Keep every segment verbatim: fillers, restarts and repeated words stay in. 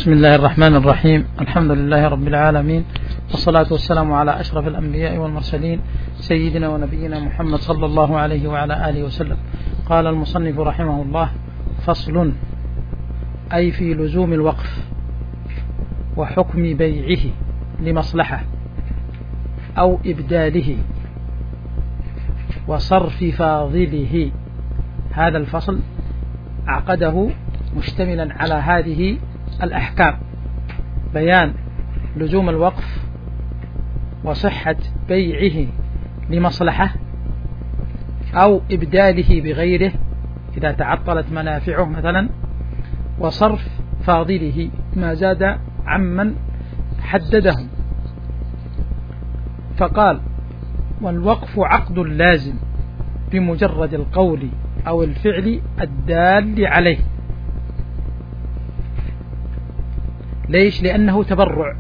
بسم الله الرحمن الرحيم. الحمد لله رب العالمين، والصلاة والسلام على أشرف الأنبياء والمرسلين سيدنا ونبينا محمد صلى الله عليه وعلى آله وسلم. قال المصنف رحمه الله: فصل، أي في لزوم الوقف وحكم بيعه لمصلحة أو إبداله وصرف فاضله. هذا الفصل عقده مشتملا على هذه الأحكام: بيان لزوم الوقف وصحة بيعه لمصلحة أو إبداله بغيره إذا تعطلت منافعه مثلا، وصرف فاضله ما زاد عمن حدده. فقال: والوقف عقد لازم بمجرد القول أو الفعل الدال عليه. ليش؟ لأنه تبرع،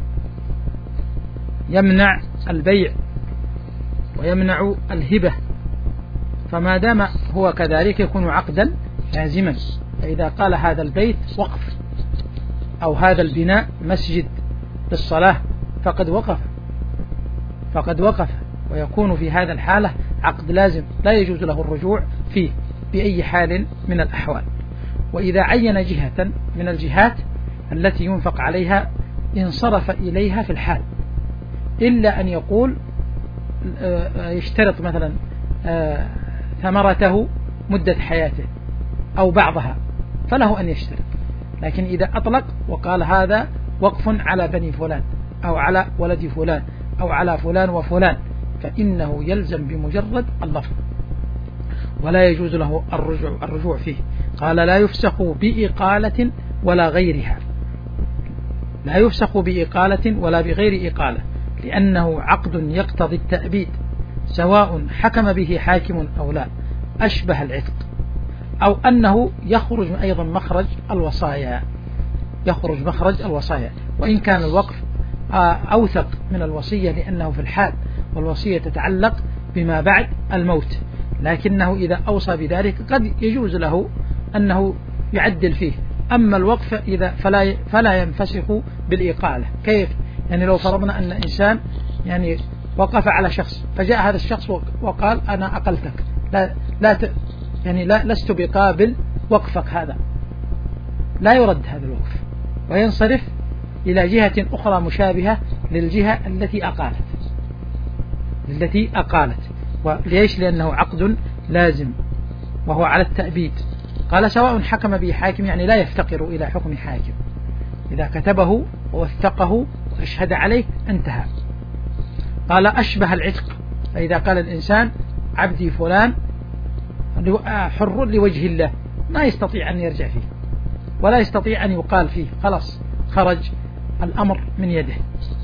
يمنع البيع ويمنع الهبة، فما دام هو كذلك يكون عقدا لازما. فإذا قال هذا البيت وقف أو هذا البناء مسجد للصلاة فقد وقف فقد وقف ويكون في هذا الحالة عقد لازم لا يجوز له الرجوع فيه بأي حال من الأحوال. وإذا عين جهة من الجهات التي ينفق عليها انصرف إليها في الحال، إلا أن يقول يشترط مثلا ثمرته مدة حياته أو بعضها، فله أن يشترط. لكن إذا أطلق وقال هذا وقف على بني فلان أو على ولد فلان أو على فلان وفلان، فإنه يلزم بمجرد اللفظ ولا يجوز له الرجوع, الرجوع فيه. قال: لا يفسخ بإقالة ولا غيرها. لا يفسخ بإقالة ولا بغير إقالة، لأنه عقد يقتضي التأبيد، سواء حكم به حاكم أو لا، أشبه العتق، أو أنه يخرج أيضا مخرج الوصايا يخرج مخرج الوصايا وإن كان الوقف أوثق من الوصية، لأنه في الحال والوصية تتعلق بما بعد الموت، لكنه إذا أوصى بذلك قد يجوز له أنه يعدل فيه. أما الوقف إذا فلا فلا ينفسخ بالإقالة. كيف؟ يعني لو فرضنا أن إنسان يعني وقف على شخص، فجاء هذا الشخص وقال: أنا أقلتك، لا لا ت يعني لا لست بقابل وقفك هذا، لا يرد هذا الوقف وينصرف إلى جهة أخرى مشابهة للجهة التي أقالت التي أقالت وليش؟ لأنه عقد لازم وهو على التأبيد. قال: سواء حكم به حاكم، يعني لا يفتقر إلى حكم حاكم، إذا كتبه ووثقه وأشهد عليه انتهى. قال: أشبه العتق، فإذا قال الإنسان عبدي فلان حر لوجه الله، ما يستطيع أن يرجع فيه ولا يستطيع أن يقال فيه، خلاص خرج الأمر من يده.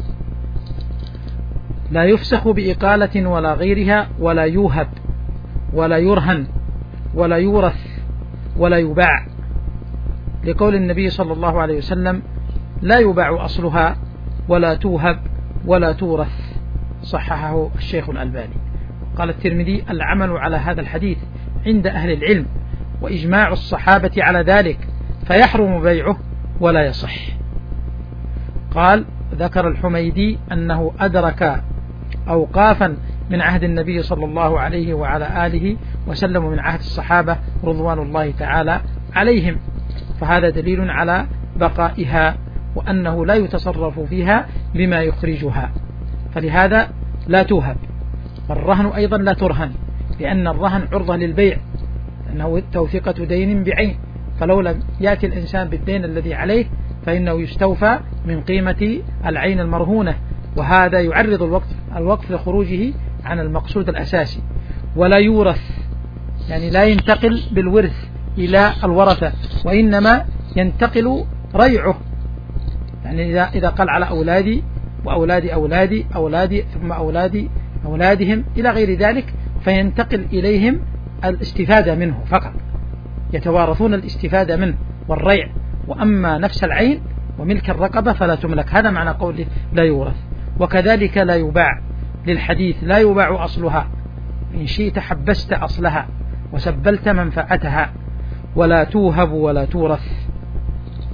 لا يفسخ بإقالة ولا غيرها، ولا يوهب ولا يرهن ولا يورث ولا يباع، لقول النبي صلى الله عليه وسلم: لا يباع أصلها ولا توهب ولا تورث. صححه الشيخ الألباني. قال الترمذي: العمل على هذا الحديث عند أهل العلم وإجماع الصحابة على ذلك، فيحرم بيعه ولا يصح. قال: ذكر الحميدي أنه أدرك أوقافا من عهد النبي صلى الله عليه وعلى آله وسلم من عهد الصحابة رضوان الله تعالى عليهم، فهذا دليل على بقائها وأنه لا يتصرف فيها بما يخرجها، فلهذا لا توهب. والرهن أيضا لا ترهن، لأن الرهن عرضة للبيع، أنه توثيقة دين بعين، فلو لم يأتي الإنسان بالدين الذي عليه فإنه يستوفى من قيمة العين المرهونة، وهذا يعرض الوقف الوقف لخروجه عن المقصود الأساسي. ولا يورث، يعني لا ينتقل بالورث إلى الورثة، وإنما ينتقل ريعه، يعني إذا إذا قال على أولادي وأولادي أولادي أولادي ثم أولادي أولادهم إلى غير ذلك، فينتقل إليهم الاستفادة منه فقط، يتوارثون الاستفادة منه والريع. وأما نفس العين وملك الرقبة فلا تملك. هذا معنى قوله لا يورث. وكذلك لا يباع، للحديث: لا يباع أصلها، إن شئت حبست أصلها وسبلت منفعتها. ولا توهب ولا تورث.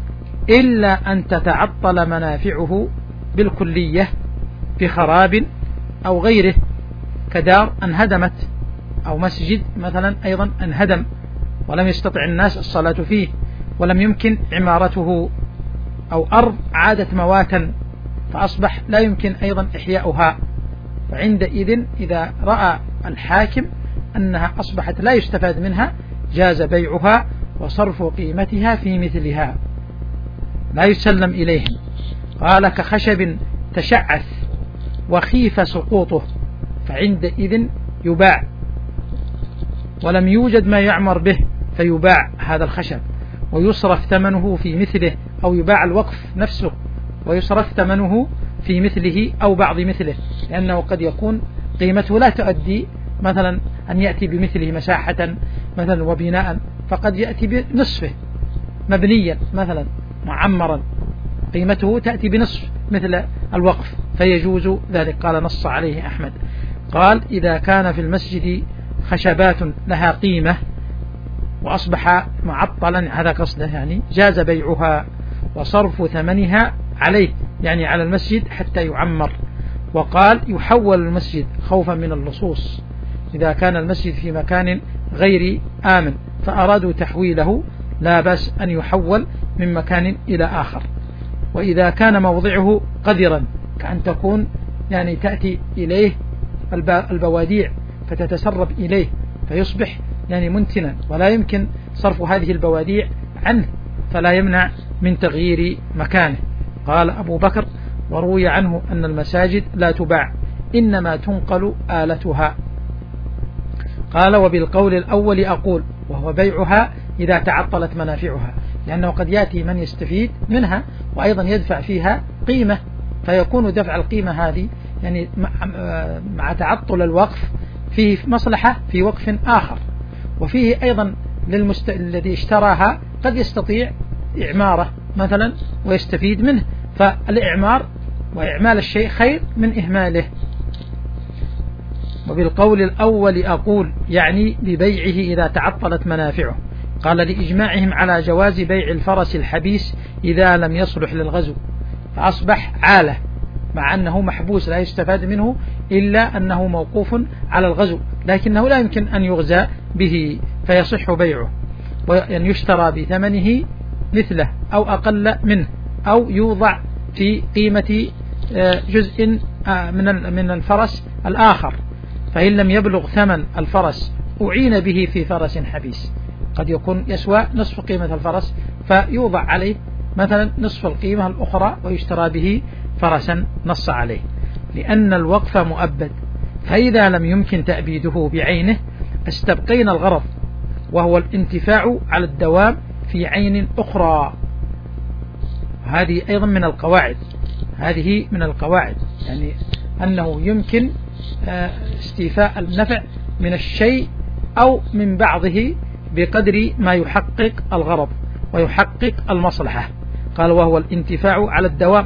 إلا أن تتعطل منافعه بالكلية بخراب أو غيره، كدار انهدمت أو مسجد مثلا أيضا انهدم ولم يستطع الناس الصلاة فيه ولم يمكن عمارته، أو أرض عادت مواتا فأصبح لا يمكن أيضا إحياؤها، فعندئذ إذا رأى الحاكم أنها أصبحت لا يستفاد منها جاز بيعها وصرف قيمتها في مثلها لا يسلم إليهم. قال كخشب تشعث وخيف سقوطه فعندئذ يباع ولم يوجد ما يعمر به فيباع هذا الخشب ويصرف ثمنه في مثله، أو يباع الوقف نفسه ويصرف ثمنه في مثله أو بعض مثله، لأنه قد يكون قيمته لا تؤدي مثلا أن يأتي بمثله مساحة مثلا وبناء، فقد يأتي بنصفه مبنيا مثلا معمرا قيمته تأتي بنصف مثل الوقف فيجوز ذلك. قال نص عليه أحمد. قال إذا كان في المسجد خشبات لها قيمة وأصبح معطلا، هذا قصده يعني جاز بيعها وصرف ثمنها عليه يعني على المسجد حتى يعمر. وقال يحول المسجد خوفا من اللصوص، إذا كان المسجد في مكان غير آمن فأرادوا تحويله لا بأس أن يحول من مكان إلى آخر. وإذا كان موضعه قذرا كأن تكون يعني تأتي إليه البواديع فتتسرب إليه فيصبح يعني منتنا ولا يمكن صرف هذه البواديع عنه فلا يمنع من تغيير مكانه. قال أبو بكر وروي عنه أن المساجد لا تباع إنما تنقل آلتها. قال وبالقول الأول أقول وهو بيعها إذا تعطلت منافعها، لأنه قد يأتي من يستفيد منها وأيضا يدفع فيها قيمة، فيكون دفع القيمة هذه يعني مع تعطل الوقف فيه مصلحة في وقف آخر، وفيه أيضا للمست... الذي اشتراها قد يستطيع إعماره مثلا ويستفيد منه، فالإعمار وإعمال الشيء خير من إهماله. وبالقول الأول أقول يعني ببيعه إذا تعطلت منافعه. قال لإجماعهم على جواز بيع الفرس الحبيس إذا لم يصلح للغزو، فأصبح عالة مع أنه محبوس لا يستفاد منه إلا أنه موقوف على الغزو، لكنه لا يمكن أن يغزى به فيصح بيعه، وأن يشترى بثمنه مثله أو أقل منه، أو يوضع في قيمة جزء من من الفرس الآخر، فإن لم يبلغ ثمن الفرس أعين به في فرس حبيس، قد يكون يسوى نصف قيمة الفرس فيوضع عليه مثلا نصف القيمة الأخرى ويشترى به فرسا نص عليه، لأن الوقف مؤبد، فإذا لم يمكن تأبيده بعينه استبقينا الغرض وهو الانتفاع على الدوام في عين أخرى. هذه أيضا من القواعد، هذه من القواعد يعني أنه يمكن استيفاء النفع من الشيء أو من بعضه بقدر ما يحقق الغرض ويحقق المصلحة. قال وهو الانتفاع على الدوام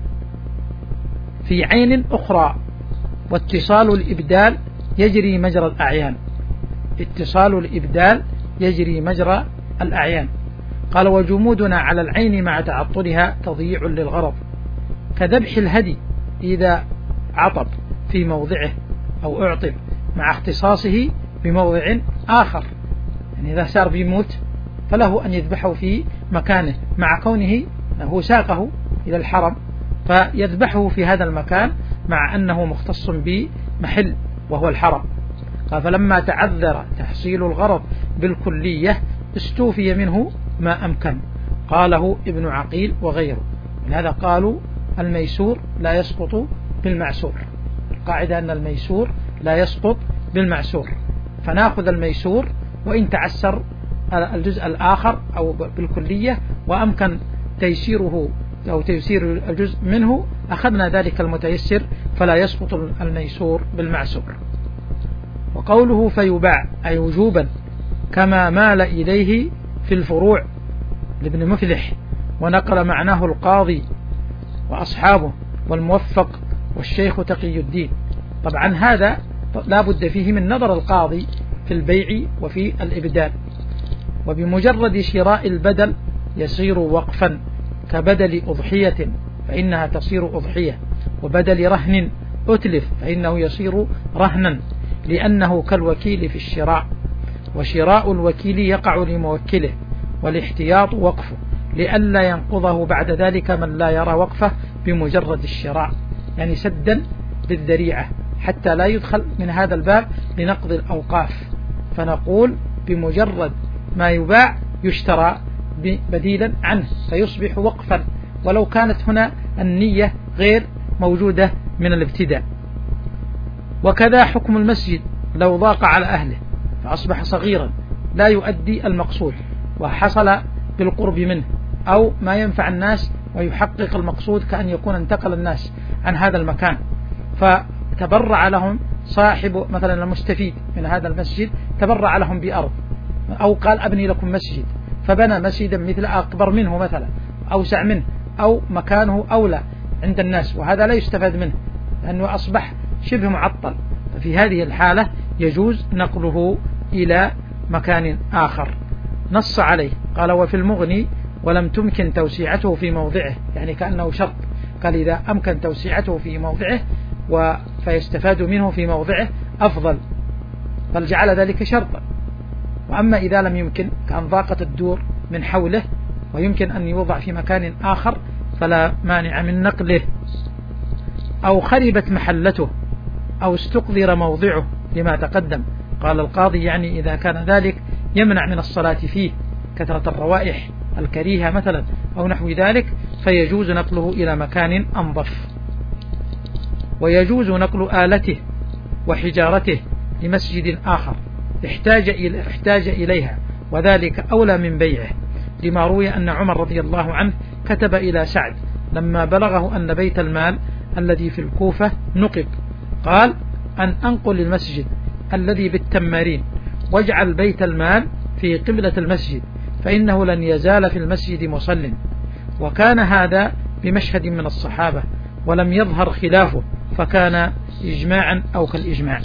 في عين أخرى، واتصال الإبدال يجري مجرى الأعيان، اتصال الإبدال يجري مجرى الأعيان. قال وجمودنا على العين مع تعطلها تضييع للغرض، كذبح الهدي إذا عطب في موضعه أو أعطب مع اختصاصه بموضع آخر، يعني إذا صار بيموت فله أن يذبحه في مكانه مع كونه هو ساقه إلى الحرم فيذبحه في هذا المكان مع أنه مختص بمحل وهو الحرم. قال فلما تعذر تحصيل الغرض بالكلية استوفي منه ما أمكن. قاله ابن عقيل وغيره، لهذا قالوا الميسور لا يسقط بالمعسور، القاعدة أن الميسور لا يسقط بالمعسور، فناخذ الميسور وإن تعسر الجزء الآخر أو بالكلية وأمكن تيسيره أو تيسير الجزء منه أخذنا ذلك المتيسر فلا يسقط الميسور بالمعسور. وقوله فيباع أي وجوبا كما مال إليه في الفروع لابن مفلح، ونقل معناه القاضي وأصحابه والموفق والشيخ تقي الدين. طبعا هذا لا بد فيه من نظر القاضي في البيع وفي الإبدال، وبمجرد شراء البدل يصير وقفا كبدل أضحية فإنها تصير أضحية، وبدل رهن أتلف فإنه يصير رهنا، لأنه كالوكيل في الشراء، وشراء الوكيل يقع لموكله، والاحتياط وقفه لئلا ينقضه بعد ذلك من لا يرى وقفه بمجرد الشراء، يعني سدا للذريعة حتى لا يدخل من هذا الباب لنقض الأوقاف، فنقول بمجرد ما يباع يشترى بديلا عنه فيصبح وقفا، ولو كانت هنا النية غير موجودة من الابتداء. وكذا حكم المسجد لو ضاق على أهله فأصبح صغيرا لا يؤدي المقصود وحصل بالقرب منه، أو ما ينفع الناس ويحقق المقصود كأن يكون انتقل الناس عن هذا المكان، فتبرع لهم صاحب مثلا المستفيد من هذا المسجد، تبرع لهم بأرض، أو قال أبني لكم مسجد، فبنى مسجدا مثل أكبر منه مثلا، أوسع منه، أو مكانه أولى عند الناس، وهذا لا يستفاد منه لأنه أصبح شبه معطل، ففي هذه الحالة يجوز نقله إلى مكان آخر. نص عليه قال: وفي المغني ولم تمكن توسيعته في موضعه، يعني كأنه شرط، قال إذا أمكن توسيعته في موضعه فيستفاد منه في موضعه أفضل، بل جعل ذلك شرطا. وأما إذا لم يمكن، كأن ضاقت الدور من حوله ويمكن أن يوضع في مكان آخر فلا مانع من نقله. أو خربت محلته أو استقذر موضعه لما تقدم، قال القاضي يعني إذا كان ذلك يمنع من الصلاة فيه كثرة الروائح الكريهة مثلا أو نحو ذلك، فيجوز نقله إلى مكان أنظف. ويجوز نقل آلته وحجارته لمسجد آخر احتاج إلى احتاج إليها، وذلك أولى من بيعه، لما روي أن عمر رضي الله عنه كتب إلى سعد لما بلغه أن بيت المال الذي في الكوفة نقب، قال: أن أنقل المسجد الذي بالتمارين واجعل بيت المال في قبلة المسجد، فإنه لن يزال في المسجد مصل. وكان هذا بمشهد من الصحابة ولم يظهر خلافه، فكان إجماعا أو كالإجماع،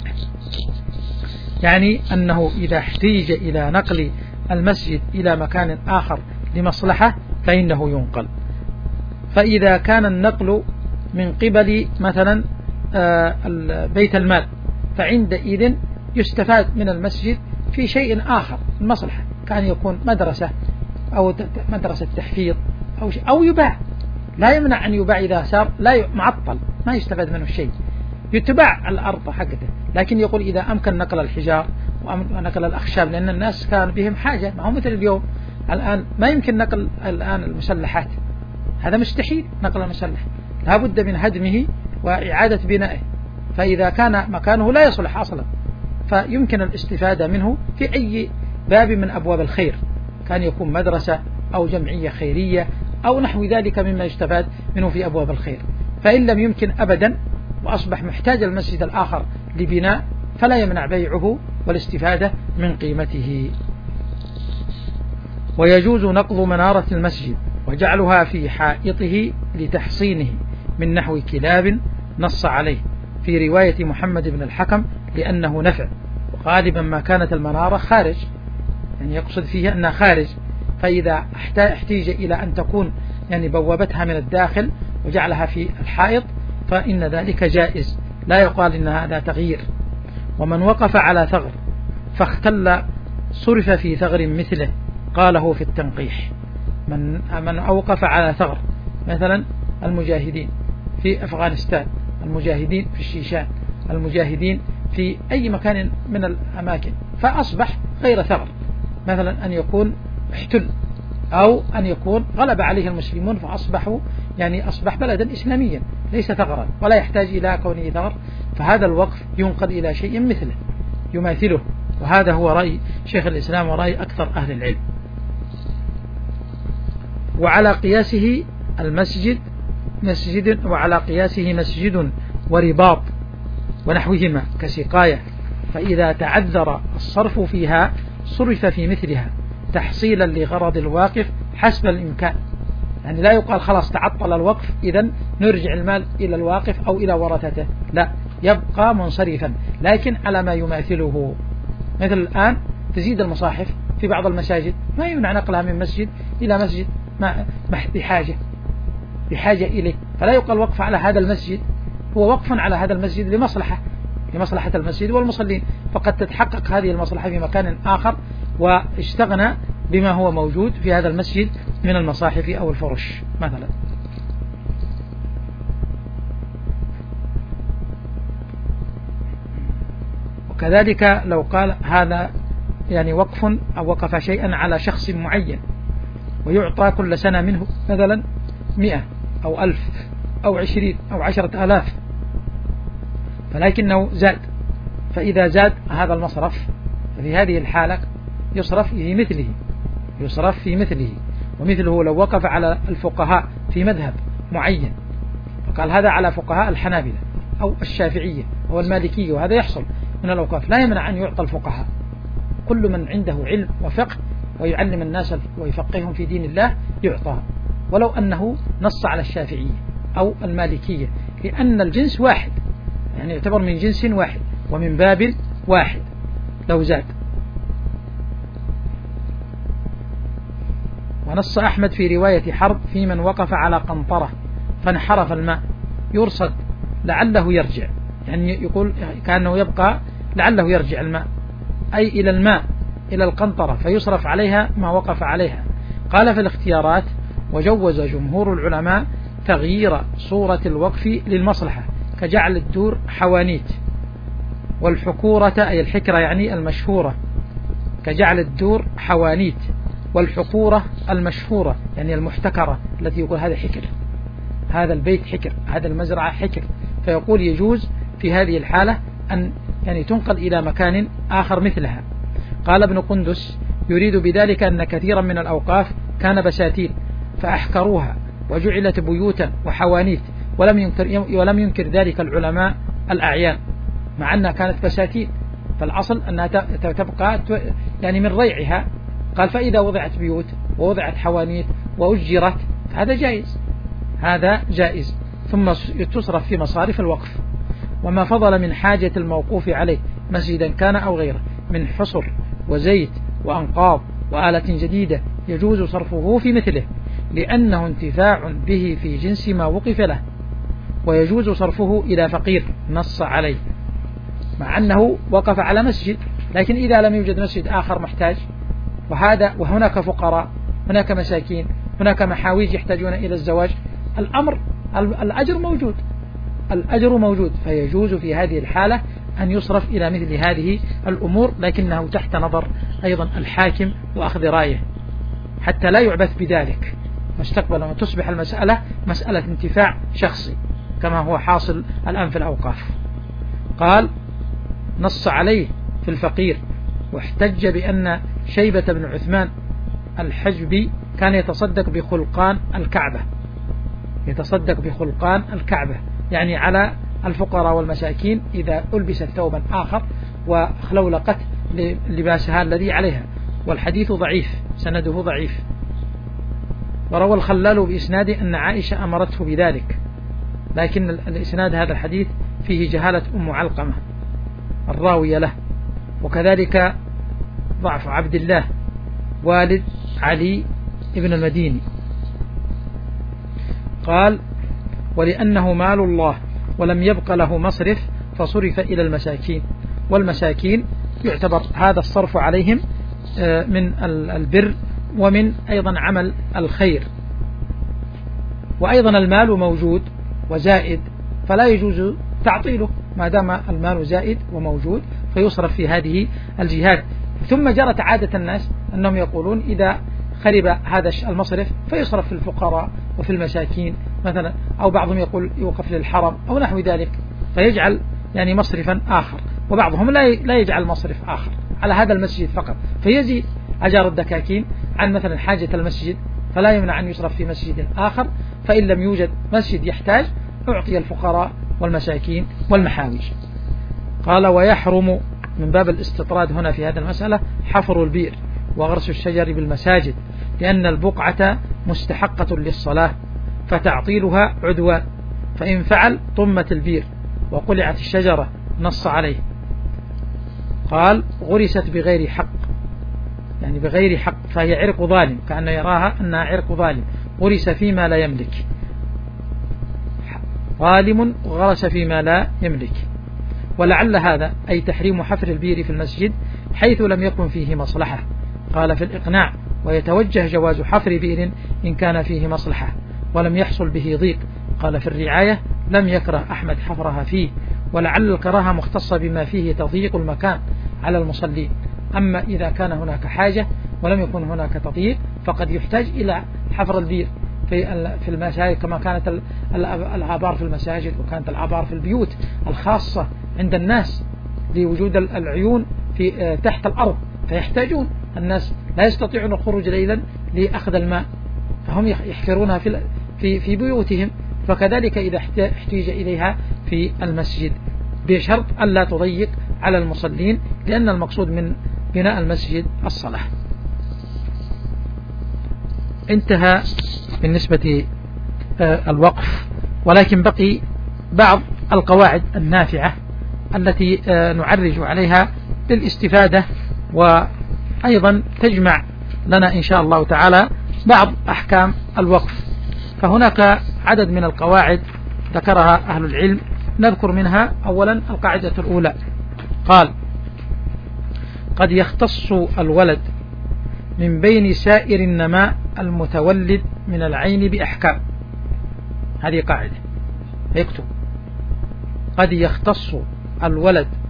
يعني أنه إذا احتيج إلى نقل المسجد إلى مكان آخر لمصلحة فإنه ينقل. فإذا كان النقل من قبل مثلا بيت المال فعندئذ يستفاد من المسجد في شيء آخر المصلحة، كان يكون مدرسة أو مدرسة تحفيظ أو شيء، أو يباع، لا يمنع أن يباع إذا صار لا معطل ما يستفاد منه شيء، يتباع الأرض حقته، لكن يقول إذا أمكن نقل الحجار ونقل الأخشاب، لأن الناس كان بهم حاجة، ما هو مثل اليوم الآن ما يمكن نقل الآن المسلحات، هذا مستحيل نقل المسلح، لا بد من هدمه وإعادة بنائه، فإذا كان مكانه لا يصلح أصلا فيمكن الاستفادة منه في أي باب من أبواب الخير، كان يكون مدرسة أو جمعية خيرية أو نحو ذلك مما يستفاد منه في أبواب الخير. فإن لم يمكن أبدا وأصبح محتاج المسجد الآخر لبناء فلا يمنع بيعه والاستفادة من قيمته. ويجوز نقض منارة المسجد وجعلها في حائطه لتحصينه من نحو كلاب، نص عليه في رواية محمد بن الحكم لأنه نفع، وغالبا ما كانت المنارة خارج، يعني يقصد فيها أنها خارج، فإذا احتاج إلى أن تكون يعني بوابتها من الداخل وجعلها في الحائط فإن ذلك جائز، لا يقال إن هذا تغيير. ومن وقف على ثغر فاختل صرف في ثغر مثله، قاله في التنقيح. من من أوقف على ثغر، مثلا المجاهدين في أفغانستان، المجاهدين في الشيشان، المجاهدين في أي مكان من الأماكن، فأصبح غير ثغر، مثلا أن يكون احتل أو أن يكون غلب عليه المسلمون فأصبحوا يعني أصبح بلدا إسلاميا ليس ثغرا ولا يحتاج إلى كونه ثغر، فهذا الوقف ينقل إلى شيء مثله يماثله، وهذا هو رأي شيخ الإسلام ورأي أكثر أهل العلم. وعلى قياسه المسجد مسجد وعلى قياسه مسجد ورباط ونحوهما كسقاية، فإذا تعذر الصرف فيها صرف في مثلها تحصيلا لغرض الواقف حسب الإمكان، يعني لا يقال خلاص تعطل الوقف إذن نرجع المال إلى الواقف أو إلى ورثته، لا، يبقى منصرفا لكن على ما يماثله. مثل الآن تزيد المصاحف في بعض المساجد ما يمنع نقلها من مسجد إلى مسجد ما بحاجة، بحاجة إليه، فلا يقال وقف على هذا المسجد، هو وقف على هذا المسجد لمصلحة لمصلحة المسجد والمصلين، فقد تتحقق هذه المصلحة في مكان آخر واستغنى بما هو موجود في هذا المسجد من المصاحف أو الفرش مثلا. وكذلك لو قال هذا يعني وقف أو وقف شيئا على شخص معين ويعطى كل سنة منه مثلا مئة أو ألف أو عشرين أو عشرة آلاف، فلكنه زاد، فإذا زاد هذا المصرف ففي هذه الحالة يصرف في مثله يصرف في مثله ومثله لو وقف على الفقهاء في مذهب معين فقال هذا على فقهاء الحنابلة أو الشافعية أو المالكية، وهذا يحصل من الأوقاف، لا يمنع أن يعطى الفقهاء، كل من عنده علم وفقه ويعلم الناس ويفقههم في دين الله يعطى، ولو أنه نص على الشافعية أو المالكية، لأن الجنس واحد، يعني يعتبر من جنس واحد ومن باب واحد لو زاد. ونص أحمد في رواية حرب في من وقف على قنطرة فانحرف الماء يرصد لعله يرجع، يعني يقول كأنه يبقى لعله يرجع الماء، أي إلى الماء إلى القنطرة فيصرف عليها ما وقف عليها. قال في الاختيارات: وجوز جمهور العلماء تغيير صورة الوقف للمصلحة كجعل الدور حوانيت، والحكورة أي الحكرة يعني المشهورة كجعل الدور حوانيت، والحكورة المشهورة يعني المحتكرة التي يقول هذا حكر، هذا البيت حكر، هذا المزرعة حكر، فيقول يجوز في هذه الحالة أن يعني تنقل إلى مكان آخر مثلها. قال ابن قندس: يريد بذلك أن كثيرا من الأوقاف كان بساتين فأحكروها وجعلت بيوتا وحوانيت، ولم ينكر, ولم ينكر ذلك العلماء الأعيان، مع أنها كانت بساتين، فالأصل أنها تبقى يعني من ريعها. قال: فإذا وضعت بيوت ووضعت حوانيت وأجرت هذا جائز، هذا جائز، ثم تصرف في مصارف الوقف. وما فضل من حاجة الموقوف عليه مسجدا كان أو غيره من حصر وزيت وأنقاض وآلة جديدة يجوز صرفه في مثله، لأنه انتفاع به في جنس ما وقف له، ويجوز صرفه إلى فقير نص عليه، مع أنه وقف على مسجد، لكن إذا لم يوجد مسجد آخر محتاج، وهذا وهناك فقراء، هناك مساكين، هناك محاويج يحتاجون إلى الزواج، الأمر الأجر موجود الأجر موجود فيجوز في هذه الحالة أن يصرف إلى مثل هذه الأمور، لكنه تحت نظر أيضا الحاكم وأخذ رأيه حتى لا يعبث بذلك مستقبلا وتصبح المسألة مسألة انتفاع شخصي كما هو حاصل الآن في الأوقاف. قال: نص عليه في الفقير، واحتج بأن شيبة بن عثمان الحجبي كان يتصدق بخلقان الكعبة يتصدق بخلقان الكعبة يعني على الفقراء والمساكين إذا ألبست ثوبا آخر وخلولقت لباسها الذي عليها، والحديث ضعيف سنده ضعيف. وروى الخلال بإسناد أن عائشة أمرته بذلك، لكن الإسناد هذا الحديث فيه جهالة أم علقمة الراوية له، وكذلك ضعف عبد الله والد علي ابن المديني. قال: ولأنه مال الله ولم يبق له مصرف فصرف إلى المساكين، والمساكين يعتبر هذا الصرف عليهم من البر ومن أيضا عمل الخير، وأيضا المال موجود وزائد فلا يجوز تعطيله ما دام المال زائد وموجود، فيصرف في هذه الجهات. ثم جرت عادة الناس أنهم يقولون إذا خرب هذا المصرف فيصرف في الفقراء وفي المساكين مثلا، أو بعضهم يقول يوقف للحرم أو نحو ذلك، فيجعل يعني مصرفا آخر، وبعضهم لا يجعل مصرف آخر على هذا المسجد فقط، فيزيد أجار الدكاكين عن مثلا حاجة المسجد، فلا يمنع أن يصرف في مسجد آخر، فإن لم يوجد مسجد يحتاج أعطي الفقراء والمساكين والمحاوج. قال: ويحرم من باب الاستطراد هنا في هذه المسألة حفر البئر وغرس الشجر بالمساجد، لأن البقعة مستحقة للصلاة فتعطيلها عدوان، فإن فعل طمت البئر وقلعت الشجرة نص عليه. قال: غرست بغير حق يعني بغير حق، فهي عرق ظالم، كأنه يراها أنها عرق ظالم، غرس فيما لا يملك، ظالم غرس فيما لا يملك. ولعل هذا أي تحريم حفر البير في المسجد حيث لم يكن فيه مصلحة. قال في الإقناع: ويتوجه جواز حفر بئر إن كان فيه مصلحة ولم يحصل به ضيق. قال في الرعاية: لم يكره أحمد حفرها فيه. ولعل الكراهة مختصة بما فيه تضييق المكان على المصلين. أما إذا كان هناك حاجة ولم يكن هناك تضييق فقد يحتاج إلى حفر البير في المساجد، كما كانت الآبار في المساجد وكانت الآبار في البيوت الخاصة عند الناس لوجود العيون في تحت الأرض، فيحتاجون الناس لا يستطيعون الخروج ليلا لأخذ الماء، فهم يحفرونها في في في بيوتهم. فكذلك إذا احتاج إليها في المسجد، بشرط ألا تضيق على المصلين، لأن المقصود من بناء المسجد الصلاة. انتهى بالنسبة الوقف، ولكن بقي بعض القواعد النافعة التي نعرج عليها للاستفادة، وأيضا تجمع لنا إن شاء الله تعالى بعض أحكام الوقف. فهناك عدد من القواعد ذكرها أهل العلم، نذكر منها أولا القاعدة الأولى. قال: قد يختص الولد من بين سائر النماء المتولد من العين بأحكام. هذه قاعدة، يكتب: قد يختص الولد